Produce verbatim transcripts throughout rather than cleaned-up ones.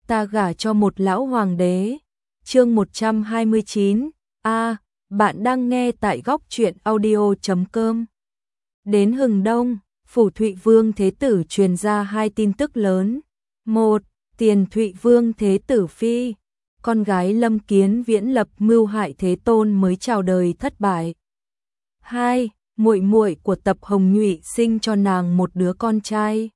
ta gả cho một lão hoàng đế. Chương một trăm hai mươi chín. A, bạn đang nghe tại góc truyện audio chấm com. Đến Hừng Đông, phủ Thụy Vương Thế Tử truyền ra hai tin tức lớn. Một, Tiền Thụy Vương Thế Tử phi, con gái Lâm Kiến Viễn lập mưu hại Thế Tôn mới chào đời thất bại. Hai, muội muội của Tập Hồng Nhụy sinh cho nàng một đứa con trai.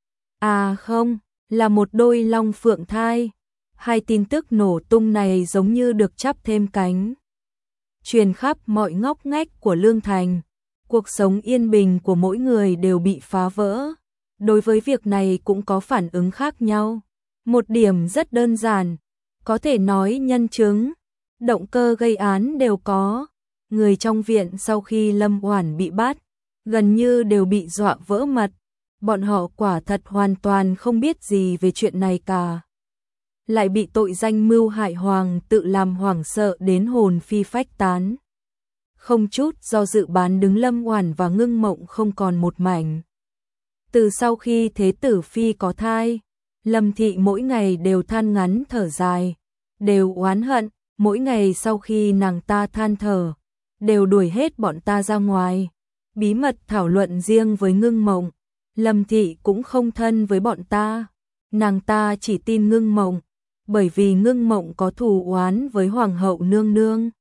À không, là một đôi long phượng thai. Hai tin tức nổ tung này giống như được chắp thêm cánh, truyền khắp mọi ngóc ngách của Lương Thành. Cuộc sống yên bình của mỗi người đều bị phá vỡ. Đối với việc này cũng có phản ứng khác nhau. Một điểm rất đơn giản, có thể nói nhân chứng, động cơ gây án đều có. Người trong viện sau khi Lâm Oản bị bắt, gần như đều bị dọa vỡ mật. Bọn họ quả thật hoàn toàn không biết gì về chuyện này cả. Lại bị tội danh mưu hại hoàng tự làm hoảng sợ đến hồn phi phách tán. Không chút do dự bán đứng Lâm Oản và Ngưng Mộng không còn một mảnh. Từ sau khi Thế Tử phi có thai, Lâm thị mỗi ngày đều than ngắn thở dài, đều oán hận. Mỗi ngày sau khi nàng ta than thở, đều đuổi hết bọn ta ra ngoài, bí mật thảo luận riêng với Ngưng Mộng. Lâm thị cũng không thân với bọn ta, nàng ta chỉ tin Ngưng Mộng, bởi vì Ngưng Mộng có thù oán với Hoàng hậu nương nương.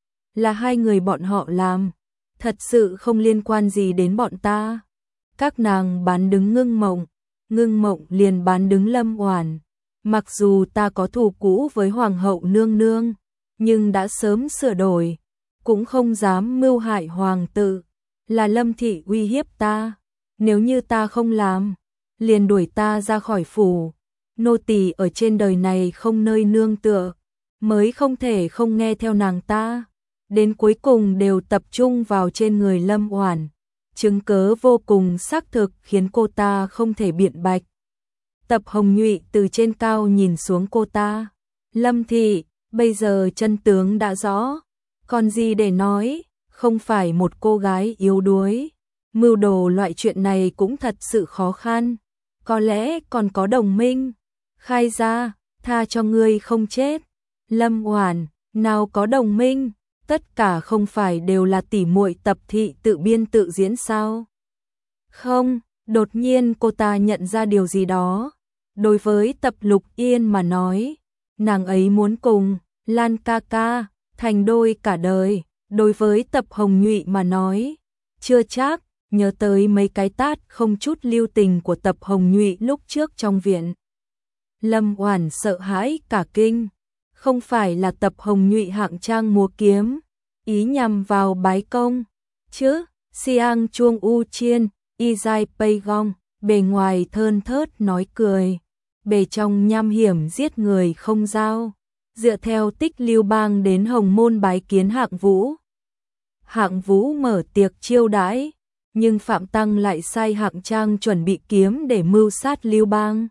Là hai người bọn họ làm, thật sự không liên quan gì đến bọn ta. Các nàng bán đứng Ngưng Mộng, Ngưng Mộng liền bán đứng Lâm Oản. Mặc dù ta có thù cũ với Hoàng hậu nương nương, nhưng đã sớm sửa đổi, cũng không dám mưu hại hoàng tử. Là Lâm thị uy hiếp ta, nếu như ta không làm, liền đuổi ta ra khỏi phủ. Nô tỳ ở trên đời này không nơi nương tựa, mới không thể không nghe theo nàng ta. Đến cuối cùng đều tập trung vào trên người Lâm Oản. Chứng cớ vô cùng xác thực khiến cô ta không thể biện bạch. Tập Hồng Nhụy từ trên cao nhìn xuống cô ta. Lâm thị, bây giờ chân tướng đã rõ, còn gì để nói, không phải một cô gái yếu đuối. Mưu đồ loại chuyện này cũng thật sự khó khăn, có lẽ còn có đồng minh. Khai ra, tha cho ngươi không chết. Lâm Oản, nào có đồng minh, tất cả không phải đều là tỉ muội Tập thị tự biên tự diễn sao? Không, đột nhiên cô ta nhận ra điều gì đó. Đối với Tập Lục Yên mà nói, nàng ấy muốn cùng Lan ca ca thành đôi cả đời. Đối với Tập Hồng Nhụy mà nói, chưa chắc. Nhớ tới mấy cái tát không chút lưu tình của Tập Hồng Nhụy lúc trước trong viện, Lâm Oản sợ hãi cả kinh. Không phải là Tập Hồng Nhụy hạng trang múa kiếm, ý nhằm vào bái công chứ? Siang Chuông U Chiên, Y Giai Pei Gong, bề ngoài thơn thớt nói cười, bề trong nham hiểm giết người không dao. Dựa theo tích Lưu Bang đến Hồng Môn bái kiến Hạng Vũ. Hạng Vũ mở tiệc chiêu đãi, nhưng Phạm Tăng lại sai Hạng Trang chuẩn bị kiếm để mưu sát Lưu Bang.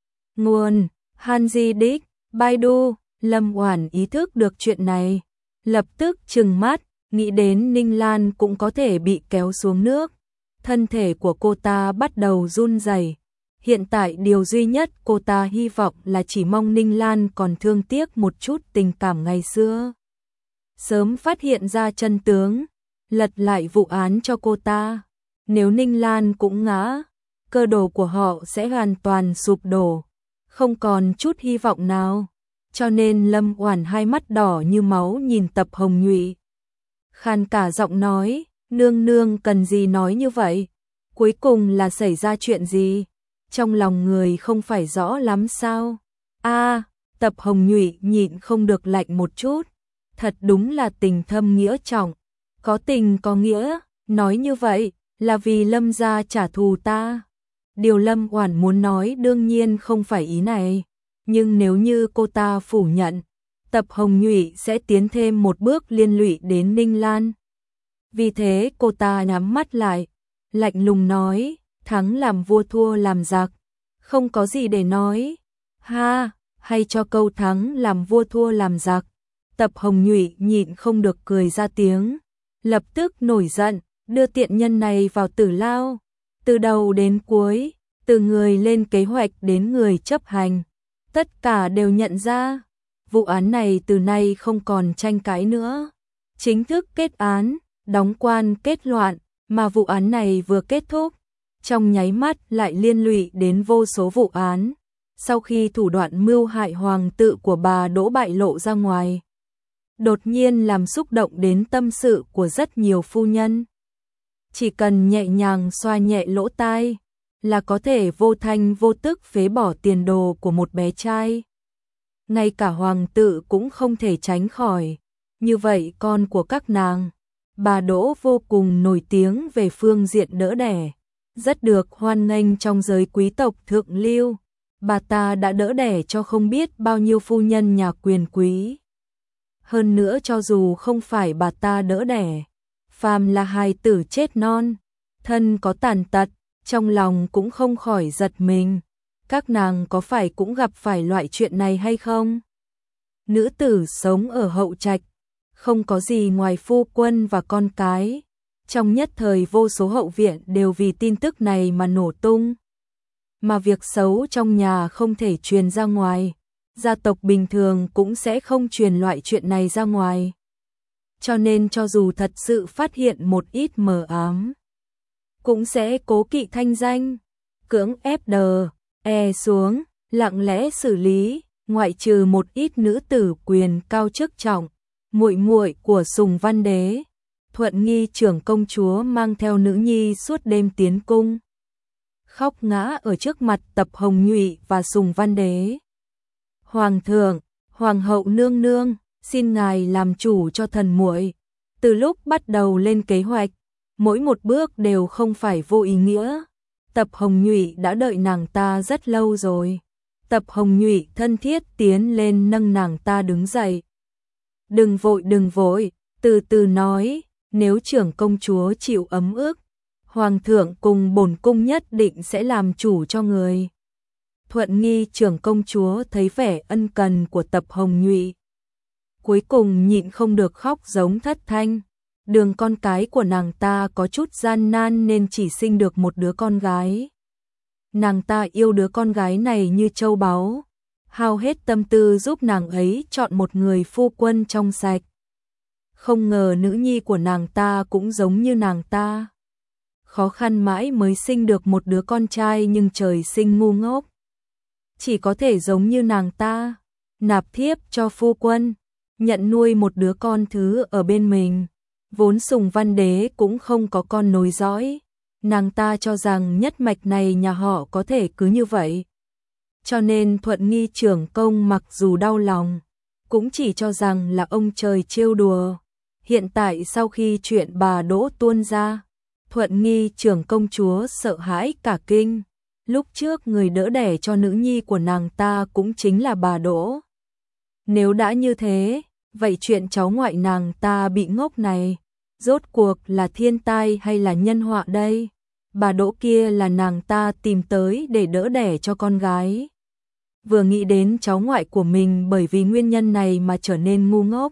Nguồn: Hanji Đích, Baidu. Lâm Oản ý thức được chuyện này, lập tức trừng mắt, nghĩ đến Ninh Lan cũng có thể bị kéo xuống nước. Thân thể của cô ta bắt đầu run rẩy. Hiện tại điều duy nhất cô ta hy vọng là chỉ mong Ninh Lan còn thương tiếc một chút tình cảm ngày xưa, sớm phát hiện ra chân tướng, lật lại vụ án cho cô ta. Nếu Ninh Lan cũng ngã, cơ đồ của họ sẽ hoàn toàn sụp đổ, không còn chút hy vọng nào. Cho nên Lâm Oản hai mắt đỏ như máu nhìn Tập Hồng Nhụy, khàn cả giọng nói, nương nương cần gì nói như vậy? Cuối cùng là xảy ra chuyện gì? Trong lòng người không phải rõ lắm sao? A, Tập Hồng Nhụy nhịn không được lạnh một chút. Thật đúng là tình thâm nghĩa trọng, có tình có nghĩa. Nói như vậy là vì Lâm gia trả thù ta. Điều Lâm Oản muốn nói đương nhiên không phải ý này, nhưng nếu như cô ta phủ nhận, Tập Hồng Nhụy sẽ tiến thêm một bước liên lụy đến Ninh Lan. Vì thế cô ta nhắm mắt lại, lạnh lùng nói, thắng làm vua thua làm giặc, không có gì để nói. Ha, hay cho câu thắng làm vua thua làm giặc. Tập Hồng Nhụy nhịn không được cười ra tiếng, lập tức nổi giận, đưa tiện nhân này vào tử lao. Từ đầu đến cuối, từ người lên kế hoạch đến người chấp hành, tất cả đều nhận ra, vụ án này từ nay không còn tranh cãi nữa. Chính thức kết án, đóng quan kết loạn, mà vụ án này vừa kết thúc, trong nháy mắt lại liên lụy đến vô số vụ án. Sau khi thủ đoạn mưu hại hoàng tự của bà Đỗ bại lộ ra ngoài, đột nhiên làm xúc động đến tâm sự của rất nhiều phu nhân. Chỉ cần nhẹ nhàng xoa nhẹ lỗ tai là có thể vô thanh vô tức phế bỏ tiền đồ của một bé trai. Ngay cả hoàng tự cũng không thể tránh khỏi. Như vậy con của các nàng, bà Đỗ vô cùng nổi tiếng về phương diện đỡ đẻ, rất được hoan nghênh trong giới quý tộc thượng lưu. Bà ta đã đỡ đẻ cho không biết bao nhiêu phu nhân nhà quyền quý. Hơn nữa cho dù không phải bà ta đỡ đẻ, phàm là hài tử chết non, thân có tàn tật, trong lòng cũng không khỏi giật mình. Các nàng có phải cũng gặp phải loại chuyện này hay không? Nữ tử sống ở hậu trạch, không có gì ngoài phu quân và con cái. Trong nhất thời vô số hậu viện đều vì tin tức này mà nổ tung. Mà việc xấu trong nhà không thể truyền ra ngoài, gia tộc bình thường cũng sẽ không truyền loại chuyện này ra ngoài. Cho nên cho dù thật sự phát hiện một ít mờ ám, cũng sẽ cố kỵ thanh danh, cưỡng ép đờ, e xuống, lặng lẽ xử lý, ngoại trừ một ít nữ tử quyền cao chức trọng, muội muội của Sùng Văn Đế. Thuận Nghi trưởng công chúa mang theo nữ nhi suốt đêm tiến cung, khóc ngã ở trước mặt Tập Hồng Nhụy và Sùng Văn Đế. Hoàng thượng, hoàng hậu nương nương, xin ngài làm chủ cho thần muội. Từ lúc bắt đầu lên kế hoạch, mỗi một bước đều không phải vô ý nghĩa. Tập Hồng Nhụy đã đợi nàng ta rất lâu rồi. Tập Hồng Nhụy thân thiết tiến lên nâng nàng ta đứng dậy. Đừng vội đừng vội, từ từ nói, nếu trưởng công chúa chịu ấm ức, hoàng thượng cùng bổn cung nhất định sẽ làm chủ cho người. Thuận Nghi trưởng công chúa thấy vẻ ân cần của Tập Hồng Nhụy, cuối cùng nhịn không được khóc giống thất thanh. Đường con cái của nàng ta có chút gian nan nên chỉ sinh được một đứa con gái. Nàng ta yêu đứa con gái này như châu báu, hao hết tâm tư giúp nàng ấy chọn một người phu quân trong sạch. Không ngờ nữ nhi của nàng ta cũng giống như nàng ta. Khó khăn mãi mới sinh được một đứa con trai nhưng trời sinh ngu ngốc. Chỉ có thể giống như nàng ta, nạp thiếp cho phu quân, nhận nuôi một đứa con thứ ở bên mình. Vốn Sùng Văn Đế cũng không có con nối dõi, nàng ta cho rằng nhất mạch này nhà họ có thể cứ như vậy. Cho nên Thuận Nghi trưởng công mặc dù đau lòng, cũng chỉ cho rằng là ông trời trêu đùa. Hiện tại sau khi chuyện bà Đỗ tuôn ra, Thuận Nghi trưởng công chúa sợ hãi cả kinh. Lúc trước người đỡ đẻ cho nữ nhi của nàng ta cũng chính là bà Đỗ. Nếu đã như thế, vậy chuyện cháu ngoại nàng ta bị ngốc này, rốt cuộc là thiên tai hay là nhân họa đây? Bà Đỗ kia là nàng ta tìm tới để đỡ đẻ cho con gái. Vừa nghĩ đến cháu ngoại của mình bởi vì nguyên nhân này mà trở nên ngu ngốc.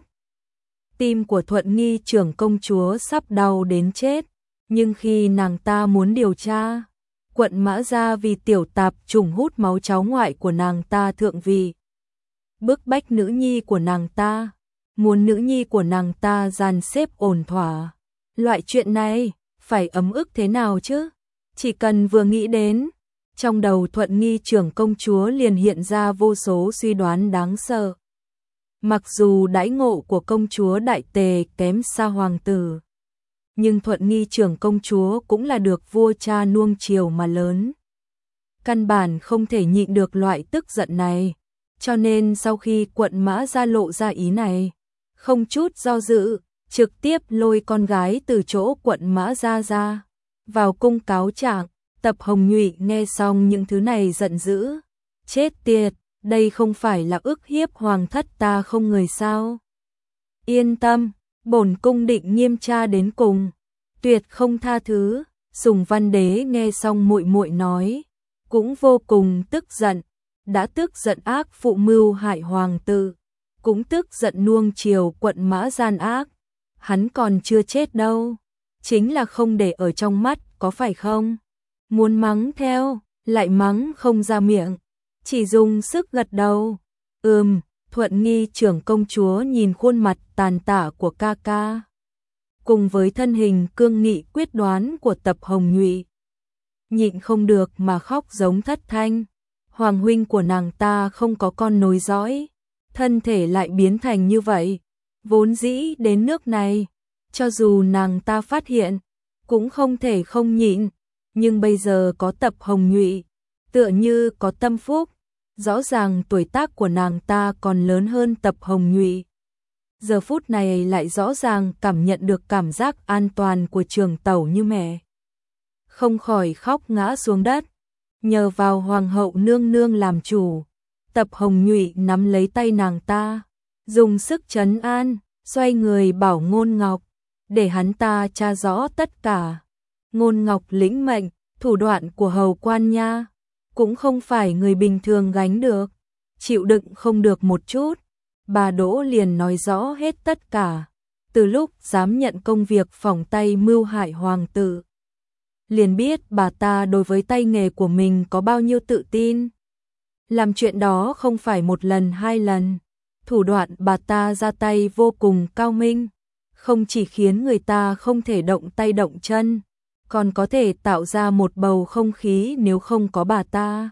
Tim của Thuận Nghi trưởng công chúa sắp đau đến chết, nhưng khi nàng ta muốn điều tra, quận Mã Gia vì tiểu tạp chủng hút máu cháu ngoại của nàng ta thượng vị, bức bách nữ nhi của nàng ta, muốn nữ nhi của nàng ta dàn xếp ổn thỏa. Loại chuyện này, phải ấm ức thế nào chứ? Chỉ cần vừa nghĩ đến, trong đầu Thuận Nghi trưởng công chúa liền hiện ra vô số suy đoán đáng sợ. Mặc dù đãi ngộ của công chúa Đại Tề kém xa hoàng tử, nhưng Thuận Nghi trưởng công chúa cũng là được vua cha nuông chiều mà lớn. Căn bản không thể nhịn được loại tức giận này, cho nên sau khi quận Mã Gia lộ ra ý này, không chút do dự, trực tiếp lôi con gái từ chỗ quận Mã Gia ra, vào cung cáo trạng. Tập Hồng Nhụy nghe xong những thứ này giận dữ, chết tiệt, đây không phải là ức hiếp hoàng thất ta không người sao? Yên tâm, bổn cung định nghiêm tra đến cùng, tuyệt không tha thứ. Sùng Văn Đế nghe xong muội muội nói, cũng vô cùng tức giận, đã tức giận ác phụ mưu hại hoàng tử, cũng tức giận nuông chiều quận Mã gian ác. Hắn còn chưa chết đâu, chính là không để ở trong mắt, có phải không? Muốn mắng theo, lại mắng không ra miệng. chỉ dùng sức gật đầu. Ừm, Thuận Nghi trưởng công chúa nhìn khuôn mặt tàn tạ của ca ca, cùng với thân hình cương nghị quyết đoán của Tập Hồng Nhụy, nhịn không được mà khóc giống thất thanh. Hoàng huynh của nàng ta không có con nối dõi, thân thể lại biến thành như vậy, vốn dĩ đến nước này, cho dù nàng ta phát hiện, cũng không thể không nhịn, nhưng bây giờ có Tập Hồng Nhụy, tựa như có tâm phúc, rõ ràng tuổi tác của nàng ta còn lớn hơn Tập Hồng Nhụy. Giờ phút này lại rõ ràng cảm nhận được cảm giác an toàn của Trường Tẩu như mẹ. Không khỏi khóc ngã xuống đất, nhờ vào Hoàng hậu nương nương làm chủ. Tập Hồng Nhụy nắm lấy tay nàng ta, dùng sức trấn an, xoay người bảo Ngôn Ngọc, để hắn ta tra rõ tất cả. Ngôn Ngọc lĩnh mệnh, thủ đoạn của hầu quan nha, cũng không phải người bình thường gánh được, chịu đựng không được một chút. Bà Đỗ liền nói rõ hết tất cả, từ lúc dám nhận công việc phỏng tay mưu hại hoàng tử, liền biết bà ta đối với tay nghề của mình có bao nhiêu tự tin. Làm chuyện đó không phải một lần hai lần, thủ đoạn bà ta ra tay vô cùng cao minh, không chỉ khiến người ta không thể động tay động chân, còn có thể tạo ra một bầu không khí nếu không có bà ta.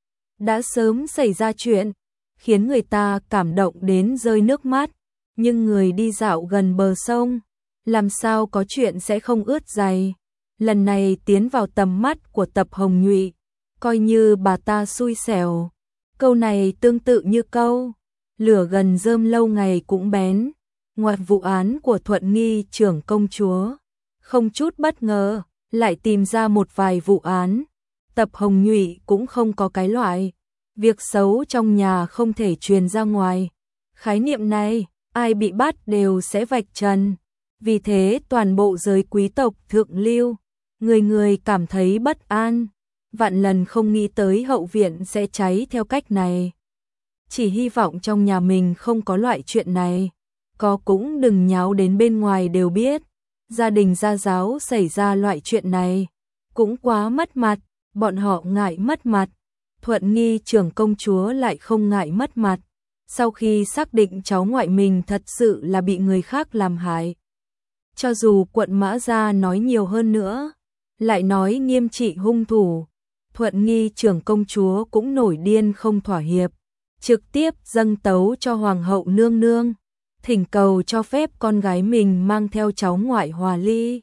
Đã sớm xảy ra chuyện, khiến người ta cảm động đến rơi nước mắt, nhưng người đi dạo gần bờ sông, làm sao có chuyện sẽ không ướt giày. Lần này tiến vào tầm mắt của Tập Hồng Nhụy, coi như bà ta xui xẻo. Câu này tương tự như câu lửa gần rơm lâu ngày cũng bén. Ngoài vụ án của Thuận Nghi trưởng công chúa, không chút bất ngờ, lại tìm ra một vài vụ án. Tập Hồng Nhụy cũng không có cái loại việc xấu trong nhà không thể truyền ra ngoài. Khái niệm này, ai bị bắt đều sẽ vạch trần. Vì thế toàn bộ giới quý tộc thượng lưu, người người cảm thấy bất an, vạn lần không nghĩ tới hậu viện sẽ cháy theo cách này. Chỉ hy vọng trong nhà mình không có loại chuyện này, có cũng đừng nháo đến bên ngoài đều biết. Gia đình gia giáo xảy ra loại chuyện này, cũng quá mất mặt, bọn họ ngại mất mặt. Thuận Nghi trưởng công chúa lại không ngại mất mặt, sau khi xác định cháu ngoại mình thật sự là bị người khác làm hại. Cho dù quận Mã Gia nói nhiều hơn nữa, lại nói nghiêm trị hung thủ, Thuận Nghi trưởng công chúa cũng nổi điên không thỏa hiệp, trực tiếp dâng tấu cho Hoàng hậu nương nương, thỉnh cầu cho phép con gái mình mang theo cháu ngoại hòa ly.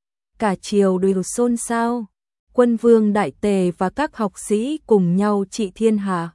Cả triều đều xôn xao, quân vương đại tề và các học sĩ cùng nhau trị thiên hạ.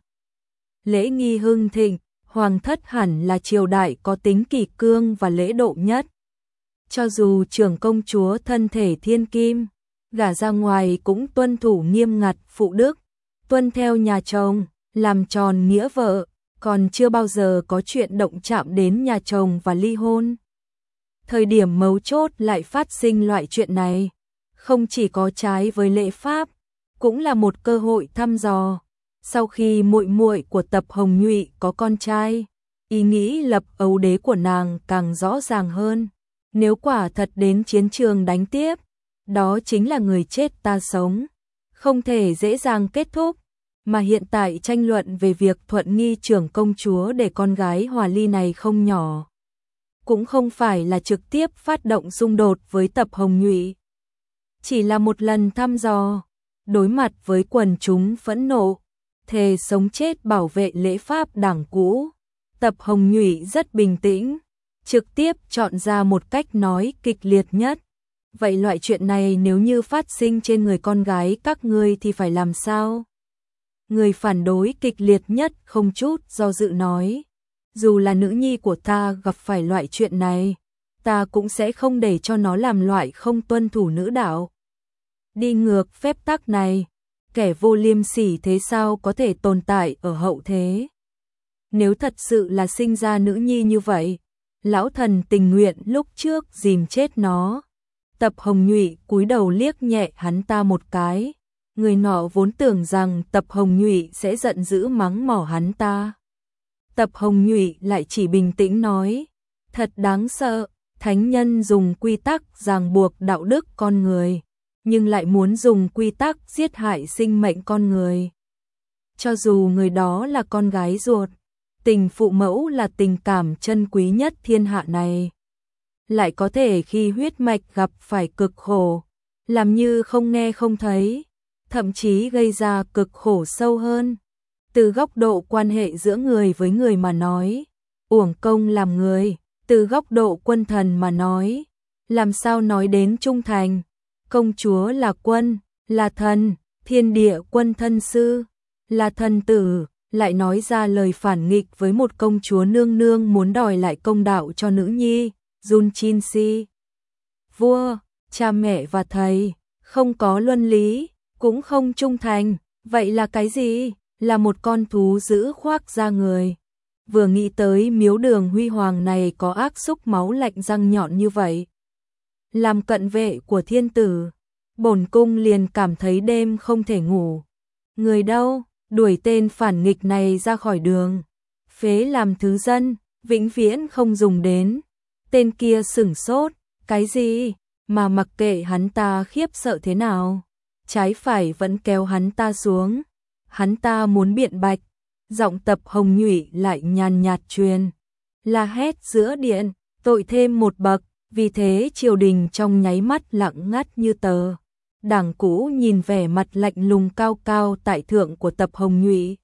Lễ nghi hưng thịnh, hoàng thất hẳn là triều đại có tính kỷ cương và lễ độ nhất. Cho dù trưởng công chúa thân thể thiên kim, gả ra ngoài cũng tuân thủ nghiêm ngặt phụ đức, tuân theo nhà chồng, làm tròn nghĩa vợ, còn chưa bao giờ có chuyện động chạm đến nhà chồng và ly hôn. Thời điểm mấu chốt lại phát sinh loại chuyện này, không chỉ có trái với lễ pháp, cũng là một cơ hội thăm dò. Sau khi muội muội của Tập Hồng Nhụy có con trai, ý nghĩ lập ấu đế của nàng càng rõ ràng hơn. Nếu quả thật đến chiến trường đánh tiếp, đó chính là người chết ta sống, không thể dễ dàng kết thúc. Mà hiện tại tranh luận về việc Thuận Nghi trưởng công chúa để con gái hòa ly này không nhỏ, cũng không phải là trực tiếp phát động xung đột với Tập Hồng Nhụy, chỉ là một lần thăm dò, đối mặt với quần chúng phẫn nộ, thề sống chết bảo vệ lễ pháp đảng cũ. Tập Hồng Nhụy rất bình tĩnh, trực tiếp chọn ra một cách nói kịch liệt nhất. Vậy loại chuyện này nếu như phát sinh trên người con gái các ngươi thì phải làm sao? Người phản đối kịch liệt nhất không chút do dự nói, dù là nữ nhi của ta gặp phải loại chuyện này, ta cũng sẽ không để cho nó làm loại không tuân thủ nữ đạo, đi ngược phép tắc này. Kẻ vô liêm sỉ thế sao có thể tồn tại ở hậu thế? Nếu thật sự là sinh ra nữ nhi như vậy, lão thần tình nguyện lúc trước dìm chết nó. Tập Hồng Nhụy cúi đầu liếc nhẹ hắn ta một cái. Người nọ vốn tưởng rằng Tập Hồng Nhụy sẽ giận dữ mắng mỏ hắn ta. Tập Hồng Nhụy lại chỉ bình tĩnh nói, thật đáng sợ, thánh nhân dùng quy tắc ràng buộc đạo đức con người, nhưng lại muốn dùng quy tắc giết hại sinh mệnh con người. cho dù người đó là con gái ruột, tình phụ mẫu là tình cảm chân quý nhất thiên hạ này. Lại có thể khi huyết mạch gặp phải cực khổ, làm như không nghe không thấy, thậm chí gây ra cực khổ sâu hơn. Từ góc độ quan hệ giữa người với người mà nói, uổng công làm người, từ góc độ quân thần mà nói, làm sao nói đến trung thành. Công chúa là quân, là thần, thiên địa quân thân sư, là thần tử, lại nói ra lời phản nghịch với một công chúa nương nương muốn đòi lại công đạo cho nữ nhi, Jun Chin Si. Vua, cha mẹ và thầy, không có luân lý, cũng không trung thành, vậy là cái gì? Là một con thú dữ khoác da người. Vừa nghĩ tới miếu đường huy hoàng này có ác xúc máu lạnh răng nhọn như vậy. Làm cận vệ của thiên tử, bổn cung liền cảm thấy đêm không thể ngủ. Người đâu, đuổi tên phản nghịch này ra khỏi đường. Phế làm thứ dân, vĩnh viễn không dùng đến. Tên kia sửng sốt, cái gì, mà mặc kệ hắn ta khiếp sợ thế nào. Trái phải vẫn kéo hắn ta xuống. Hắn ta muốn biện bạch, giọng Tập Hồng Nhụy lại nhàn nhạt truyền. La hét giữa điện, tội thêm một bậc, vì thế triều đình trong nháy mắt lặng ngắt như tờ. Đảng cũ nhìn vẻ mặt lạnh lùng cao cao tại thượng của Tập Hồng Nhụy.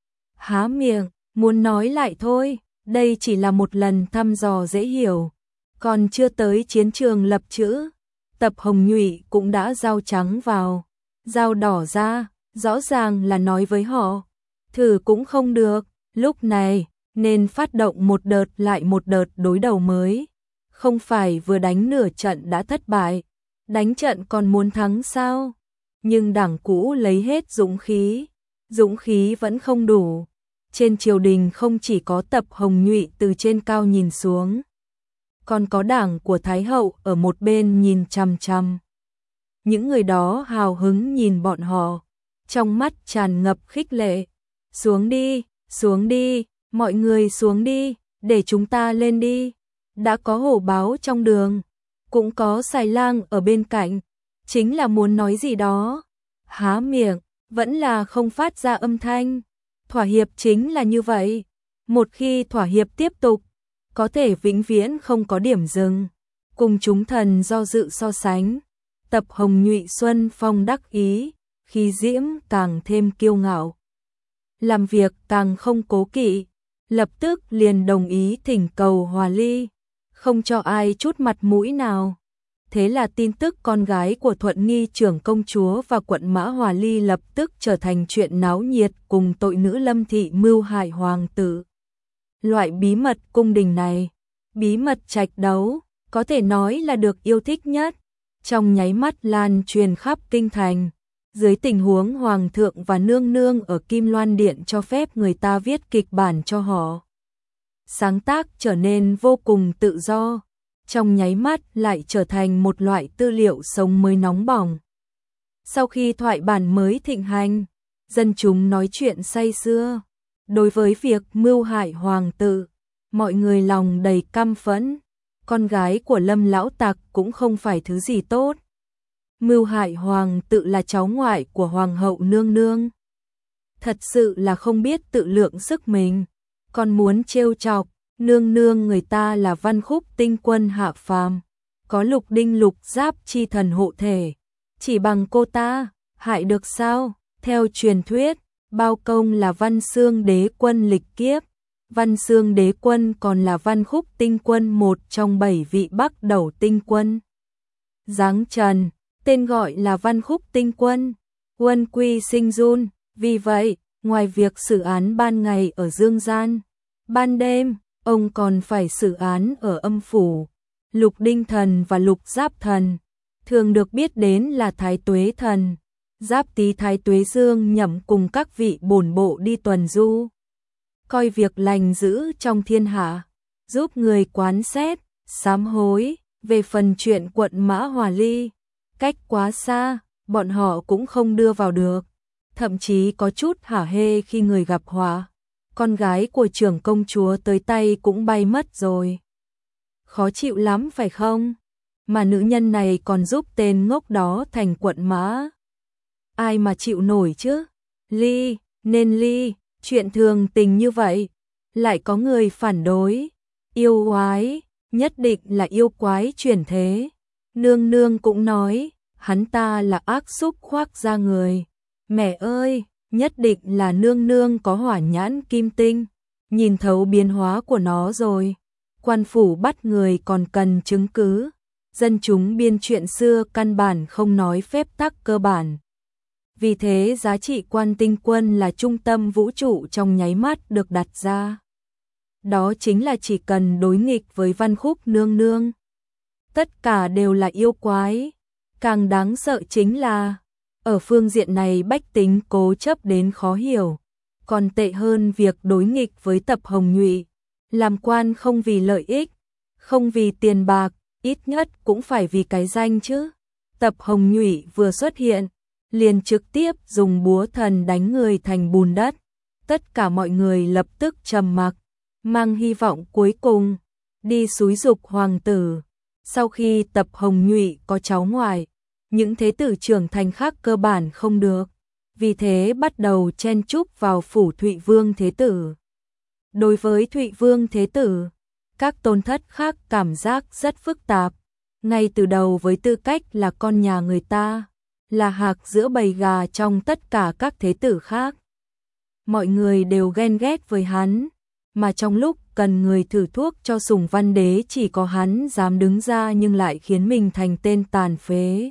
Há miệng, muốn nói lại thôi, đây chỉ là một lần thăm dò dễ hiểu. Còn chưa tới chiến trường lập chữ, Tập Hồng Nhụy cũng đã dao trắng vào, dao đỏ ra, rõ ràng là nói với họ. Thử cũng không được, lúc này nên phát động một đợt lại một đợt đối đầu mới. Không phải vừa đánh nửa trận đã thất bại, đánh trận còn muốn thắng sao? Nhưng đảng cũ lấy hết dũng khí, dũng khí vẫn không đủ. Trên triều đình không chỉ có Tập Hồng Nhụy từ trên cao nhìn xuống, còn có đảng của Thái hậu ở một bên nhìn chằm chằm. Những người đó hào hứng nhìn bọn họ, trong mắt tràn ngập khích lệ. Xuống đi, xuống đi, mọi người xuống đi, để chúng ta lên đi. Đã có hổ báo trong đường, cũng có xài lang ở bên cạnh, chính là muốn nói gì đó. Há miệng, vẫn là không phát ra âm thanh. Thỏa hiệp chính là như vậy. Một khi thỏa hiệp tiếp tục, có thể vĩnh viễn không có điểm dừng. Cùng chúng thần do dự so sánh, Tập Hồng Nhụy Xuân Phong đắc ý, khí diễm càng thêm kiêu ngạo. Làm việc càng không cố kỵ, lập tức liền đồng ý thỉnh cầu hòa ly, không cho ai chút mặt mũi nào. Thế là tin tức con gái của Thuận Nghi trưởng công chúa và quận Mã hòa ly lập tức trở thành chuyện náo nhiệt cùng tội nữ Lâm Thị mưu hại hoàng tử. Loại bí mật cung đình này, bí mật trạch đấu, có thể nói là được yêu thích nhất. Trong nháy mắt lan truyền khắp kinh thành. Dưới tình huống hoàng thượng và nương nương ở Kim Loan Điện cho phép người ta viết kịch bản cho họ, sáng tác trở nên vô cùng tự do, trong nháy mắt lại trở thành một loại tư liệu sống mới nóng bỏng. Sau khi thoại bản mới thịnh hành, dân chúng nói chuyện say sưa. Đối với việc mưu hại hoàng tử, mọi người lòng đầy căm phẫn. Con gái của Lâm lão tặc cũng không phải thứ gì tốt. Mưu hại hoàng tử là cháu ngoại của hoàng hậu nương nương. Thật sự là không biết tự lượng sức mình, còn muốn trêu chọc. Nương nương người ta là Văn Khúc tinh quân hạ phàm, có Lục Đinh Lục Giáp chi thần hộ thể, chỉ bằng cô ta hại được sao? Theo truyền thuyết, bao công là Văn Xương đế quân lịch kiếp. Văn Xương đế quân còn là Văn Khúc tinh quân, một trong bảy vị Bắc đầu tinh quân. Giáng trần, tên gọi là Văn Khúc tinh quân, quân quy sinh Jun. Vì vậy, ngoài việc xử án ban ngày ở dương gian, ban đêm ông còn phải xử án ở âm phủ. Lục Đinh thần và Lục Giáp thần, thường được biết đến là Thái Tuế thần, Giáp Tý Thái Tuế Dương nhậm cùng các vị bổn bộ đi tuần du, coi việc lành dữ trong thiên hạ, giúp người quán xét, sám hối. Về phần chuyện quận Mã hòa ly, cách quá xa, bọn họ cũng không đưa vào được, thậm chí có chút hả hê khi người gặp họa. Con gái của trưởng công chúa tới tay cũng bay mất rồi. Khó chịu lắm phải không? Mà nữ nhân này còn giúp tên ngốc đó thành quận Mã. Ai mà chịu nổi chứ? Ly, nên ly, chuyện thường tình như vậy, lại có người phản đối, yêu quái, nhất định là yêu quái chuyển thế. Nương nương cũng nói, hắn ta là ác xúc khoác ra người. Mẹ ơi, nhất định là nương nương có hỏa nhãn kim tinh, nhìn thấu biến hóa của nó rồi. Quan phủ bắt người còn cần chứng cứ, dân chúng biên chuyện xưa căn bản không nói phép tắc cơ bản. Vì thế giá trị Quan Tinh Quân là trung tâm vũ trụ trong nháy mắt được đặt ra. Đó chính là chỉ cần đối nghịch với Văn Khúc nương nương, tất cả đều là yêu quái. Càng đáng sợ chính là, ở phương diện này bách tính cố chấp đến khó hiểu. Còn tệ hơn việc đối nghịch với Tập Hồng Nhụy, làm quan không vì lợi ích, không vì tiền bạc, ít nhất cũng phải vì cái danh chứ. Tập Hồng Nhụy vừa xuất hiện, liền trực tiếp dùng búa thần đánh người thành bùn đất. Tất cả mọi người lập tức trầm mặc, mang hy vọng cuối cùng, đi xúi giục hoàng tử. Sau khi Tập Hồng Nhụy có cháu ngoại, những thế tử trưởng thành khác cơ bản không được, vì thế bắt đầu chen chúc vào phủ Thụy Vương Thế Tử. Đối với Thụy Vương Thế Tử, các tôn thất khác cảm giác rất phức tạp. Ngay từ đầu với tư cách là con nhà người ta, là hạc giữa bầy gà trong tất cả các thế tử khác. Mọi người đều ghen ghét với hắn, mà trong lúc cần người thử thuốc cho Sùng Văn Đế chỉ có hắn dám đứng ra nhưng lại khiến mình thành tên tàn phế.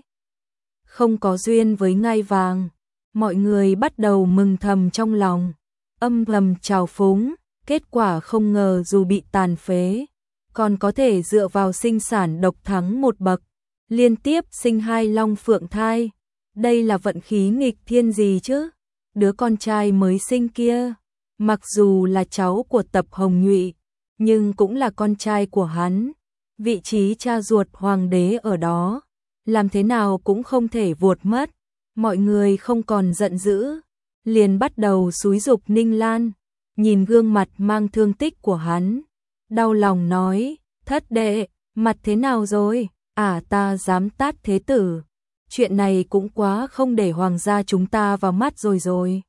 Không có duyên với ngai vàng, mọi người bắt đầu mừng thầm trong lòng, âm thầm trào phúng, kết quả không ngờ dù bị tàn phế, còn có thể dựa vào sinh sản độc thắng một bậc, liên tiếp sinh hai long phượng thai. Đây là vận khí nghịch thiên gì chứ? Đứa con trai mới sinh kia, mặc dù là cháu của Tập Hồng Nhụy, nhưng cũng là con trai của hắn. Vị trí cha ruột hoàng đế ở đó, làm thế nào cũng không thể vuột mất. Mọi người không còn giận dữ, liền bắt đầu xúi giục Ninh Lan, nhìn gương mặt mang thương tích của hắn, đau lòng nói, thất đệ, mặt thế nào rồi? À, ta dám tát thế tử. Chuyện này cũng quá không để hoàng gia chúng ta vào mắt rồi rồi.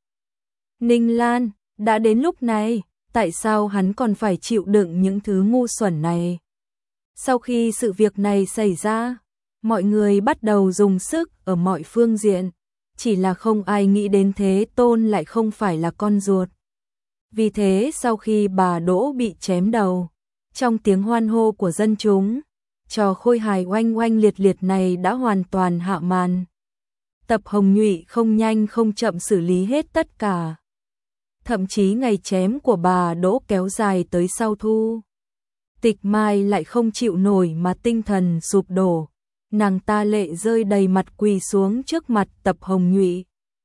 Ninh Lan, đã đến lúc này, tại sao hắn còn phải chịu đựng những thứ ngu xuẩn này? Sau khi sự việc này xảy ra, mọi người bắt đầu dùng sức ở mọi phương diện, chỉ là không ai nghĩ đến Thế Tôn lại không phải là con ruột. Vì thế sau khi bà Đỗ bị chém đầu, trong tiếng hoan hô của dân chúng, trò khôi hài oanh oanh liệt liệt này đã hoàn toàn hạ màn. Tập Hồng Nhụy không nhanh không chậm xử lý hết tất cả. Thậm chí ngày chém của bà Đỗ kéo dài tới sau thu. Tịch Mai lại không chịu nổi mà tinh thần sụp đổ. Nàng ta lệ rơi đầy mặt quỳ xuống trước mặt Tập Hồng Nhụy.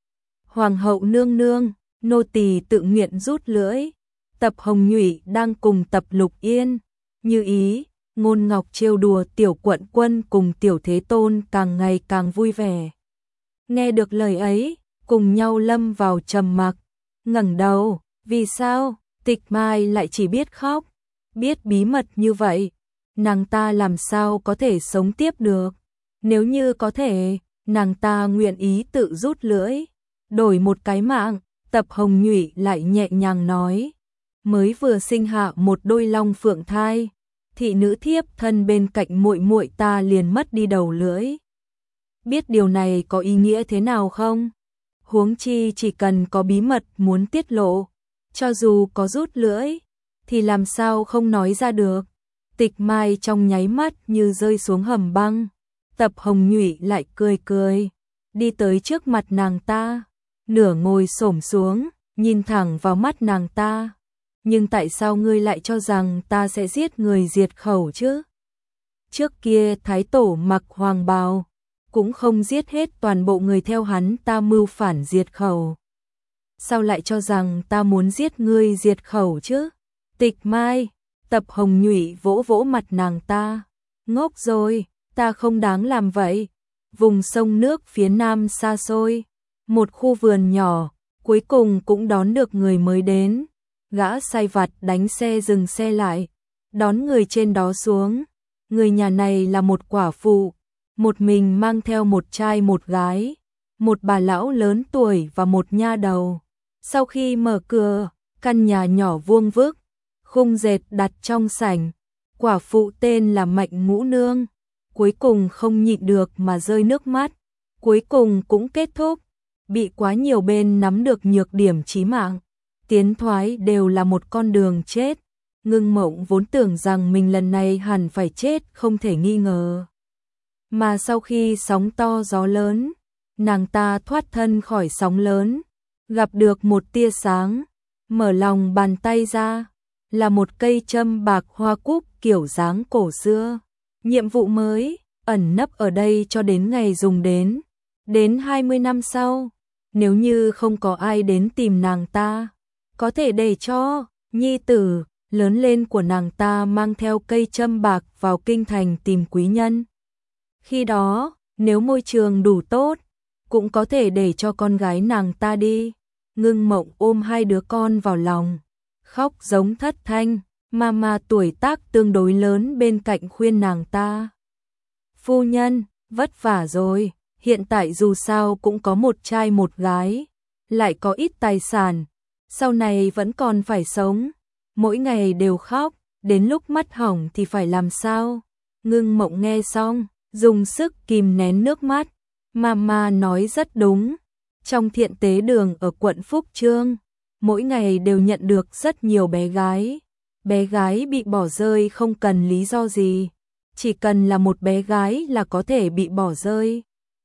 Hoàng hậu nương nương, nô tỳ tự nguyện rút lưỡi. Tập Hồng Nhụy đang cùng Tập Lục Yên, Như Ý, Ngôn Ngọc trêu đùa tiểu quận quân cùng tiểu Thế Tôn càng ngày càng vui vẻ. Nghe được lời ấy, cùng nhau lâm vào trầm mặc, ngẩng đầu, vì sao? Tịch Mai lại chỉ biết khóc, biết bí mật như vậy, nàng ta làm sao có thể sống tiếp được? Nếu như có thể, nàng ta nguyện ý tự rút lưỡi, đổi một cái mạng. Tập Hồng Nhụy lại nhẹ nhàng nói, mới vừa sinh hạ một đôi long phượng thai, thị nữ thiếp thân bên cạnh muội muội ta liền mất đi đầu lưỡi. Biết điều này có ý nghĩa thế nào không? Huống chi chỉ cần có bí mật muốn tiết lộ, cho dù có rút lưỡi, thì làm sao không nói ra được. Tịch Mai trong nháy mắt như rơi xuống hầm băng. Tập Hồng Nhụy lại cười cười, đi tới trước mặt nàng ta, nửa ngồi xổm xuống, nhìn thẳng vào mắt nàng ta. Nhưng tại sao ngươi lại cho rằng ta sẽ giết người diệt khẩu chứ? Trước kia Thái Tổ mặc hoàng bào, cũng không giết hết toàn bộ người theo hắn ta mưu phản diệt khẩu. Sao lại cho rằng ta muốn giết ngươi diệt khẩu chứ? Tịch Mai, Tập Hồng Nhụy vỗ vỗ mặt nàng ta. Ngốc rồi, ta không đáng làm vậy. Vùng sông nước phía nam xa xôi, một khu vườn nhỏ, cuối cùng cũng đón được người mới đến. Gã sai vặt đánh xe dừng xe lại, đón người trên đó xuống. Người nhà này là một quả phụ, một mình mang theo một trai một gái, một bà lão lớn tuổi và một nha đầu. Sau khi mở cửa, căn nhà nhỏ vuông vức, khung dệt đặt trong sảnh, quả phụ tên là Mạnh Ngũ Nương, cuối cùng không nhịn được mà rơi nước mắt, cuối cùng cũng kết thúc, bị quá nhiều bên nắm được nhược điểm chí mạng, tiến thoái đều là một con đường chết. Ngưng Mộng vốn tưởng rằng mình lần này hẳn phải chết không thể nghi ngờ. Mà sau khi sóng to gió lớn, nàng ta thoát thân khỏi sóng lớn, gặp được một tia sáng, mở lòng bàn tay ra, là một cây châm bạc hoa cúc kiểu dáng cổ xưa. Nhiệm vụ mới, ẩn nấp ở đây cho đến ngày dùng đến. Đến hai mươi năm sau, nếu như không có ai đến tìm nàng ta, có thể để cho nhi tử lớn lên của nàng ta mang theo cây châm bạc vào kinh thành tìm quý nhân. Khi đó, nếu môi trường đủ tốt, cũng có thể để cho con gái nàng ta đi. Ngưng Mộng ôm hai đứa con vào lòng, khóc giống thất thanh, mama tuổi tác tương đối lớn bên cạnh khuyên nàng ta. Phu nhân, vất vả rồi, hiện tại dù sao cũng có một trai một gái, lại có ít tài sản, sau này vẫn còn phải sống, mỗi ngày đều khóc, đến lúc mắt hỏng thì phải làm sao? Ngưng Mộng nghe xong, dùng sức kìm nén nước mắt, mama nói rất đúng. Trong thiện tế đường ở quận Phúc Trương, mỗi ngày đều nhận được rất nhiều bé gái. Bé gái bị bỏ rơi không cần lý do gì, chỉ cần là một bé gái là có thể bị bỏ rơi.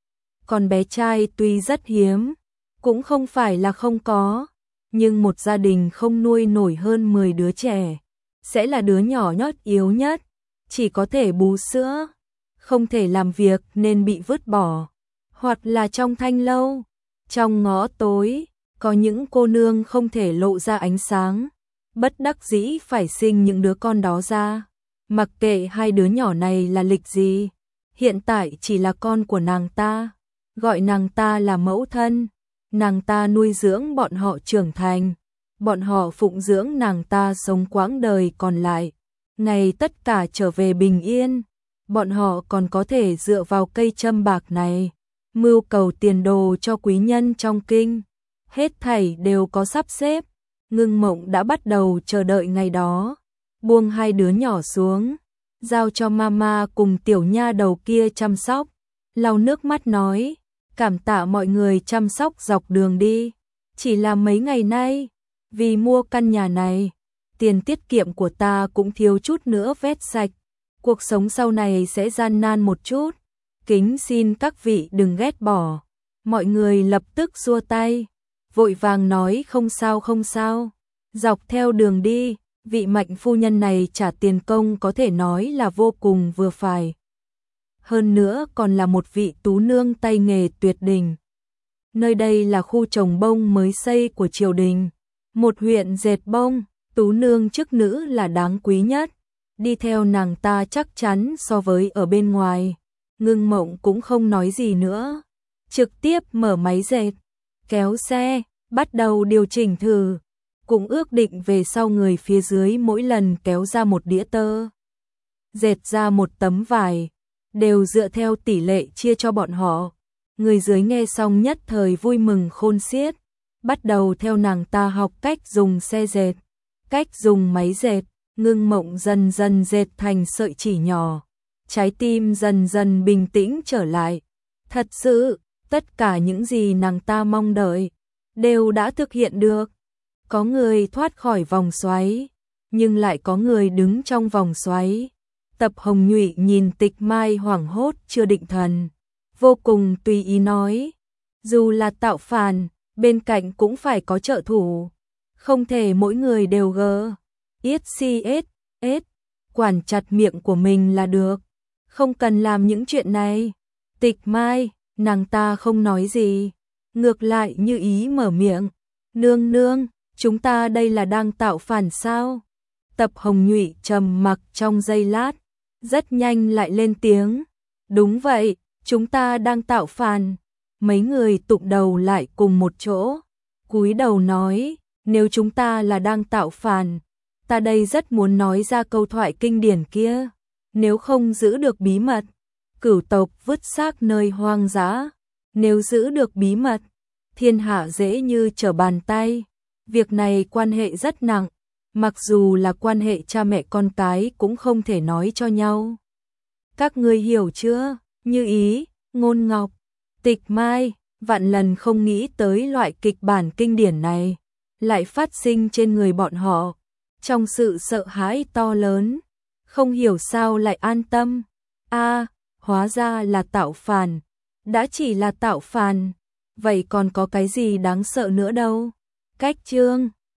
Còn bé trai tuy rất hiếm, cũng không phải là không có, nhưng một gia đình không nuôi nổi hơn mười đứa trẻ, sẽ là đứa nhỏ nhót yếu nhất, chỉ có thể bú sữa, không thể làm việc nên bị vứt bỏ. Hoặc là trong thanh lâu, trong ngõ tối, có những cô nương không thể lộ ra ánh sáng, bất đắc dĩ phải sinh những đứa con đó ra. Mặc kệ hai đứa nhỏ này là lịch gì, hiện tại chỉ là con của nàng ta, gọi nàng ta là mẫu thân, nàng ta nuôi dưỡng bọn họ trưởng thành, bọn họ phụng dưỡng nàng ta sống quãng đời còn lại. Ngày tất cả trở về bình yên, bọn họ còn có thể dựa vào cây châm bạc này, mưu cầu tiền đồ cho quý nhân trong kinh. Hết thảy đều có sắp xếp, Ngưng Mộng đã bắt đầu chờ đợi ngày đó, buông hai đứa nhỏ xuống, giao cho mama cùng tiểu nha đầu kia chăm sóc, lau nước mắt nói, cảm tạ mọi người chăm sóc dọc đường đi, chỉ là mấy ngày nay, vì mua căn nhà này, tiền tiết kiệm của ta cũng thiếu chút nữa vét sạch, cuộc sống sau này sẽ gian nan một chút, kính xin các vị đừng ghét bỏ. Mọi người lập tức xua tay, vội vàng nói không sao không sao, dọc theo đường đi, vị Mạnh phu nhân này trả tiền công có thể nói là vô cùng vừa phải. Hơn nữa còn là một vị tú nương tay nghề tuyệt đỉnh. Nơi đây là khu trồng bông mới xây của triều đình, một huyện dệt bông, tú nương chức nữ là đáng quý nhất, đi theo nàng ta chắc chắn so với ở bên ngoài. Ngưng Mộng cũng không nói gì nữa, trực tiếp mở máy dệt, kéo xe, bắt đầu điều chỉnh thử, cũng ước định về sau người phía dưới mỗi lần kéo ra một đĩa tơ, dệt ra một tấm vải, đều dựa theo tỷ lệ chia cho bọn họ. Người dưới nghe xong nhất thời vui mừng khôn xiết, bắt đầu theo nàng ta học cách dùng xe dệt, cách dùng máy dệt. Ngưng Mộng dần dần dệt thành sợi chỉ nhỏ, trái tim dần dần bình tĩnh trở lại. Thật sự, tất cả những gì nàng ta mong đợi đều đã thực hiện được. Có người thoát khỏi vòng xoáy, nhưng lại có người đứng trong vòng xoáy. Tập Hồng Nhụy nhìn Tịch Mai hoảng hốt chưa định thần, vô cùng tùy ý nói, dù là tạo phản, bên cạnh cũng phải có trợ thủ, không thể mỗi người đều gờ. Ít si ết, ết, quản chặt miệng của mình là được, không cần làm những chuyện này. Tịch Mai, nàng ta không nói gì, ngược lại như ý mở miệng, nương nương, chúng ta đây là đang tạo phản sao? Tập Hồng Nhụy trầm mặc trong giây lát, rất nhanh lại lên tiếng, đúng vậy, chúng ta đang tạo phản. Mấy người tụm đầu lại cùng một chỗ, cúi đầu nói, nếu chúng ta là đang tạo phản, ta đây rất muốn nói ra câu thoại kinh điển kia, nếu không giữ được bí mật, cửu tộc vứt xác nơi hoang dã, nếu giữ được bí mật, thiên hạ dễ như trở bàn tay. Việc này quan hệ rất nặng, mặc dù là quan hệ cha mẹ con cái cũng không thể nói cho nhau. Các ngươi hiểu chưa? Như Ý, Ngôn Ngọc, Tịch Mai, vạn lần không nghĩ tới loại kịch bản kinh điển này lại phát sinh trên người bọn họ. Trong sự sợ hãi to lớn, không hiểu sao lại an tâm. A, hóa ra là tạo phản, đã chỉ là tạo phản, vậy còn có cái gì đáng sợ nữa đâu. Cách chương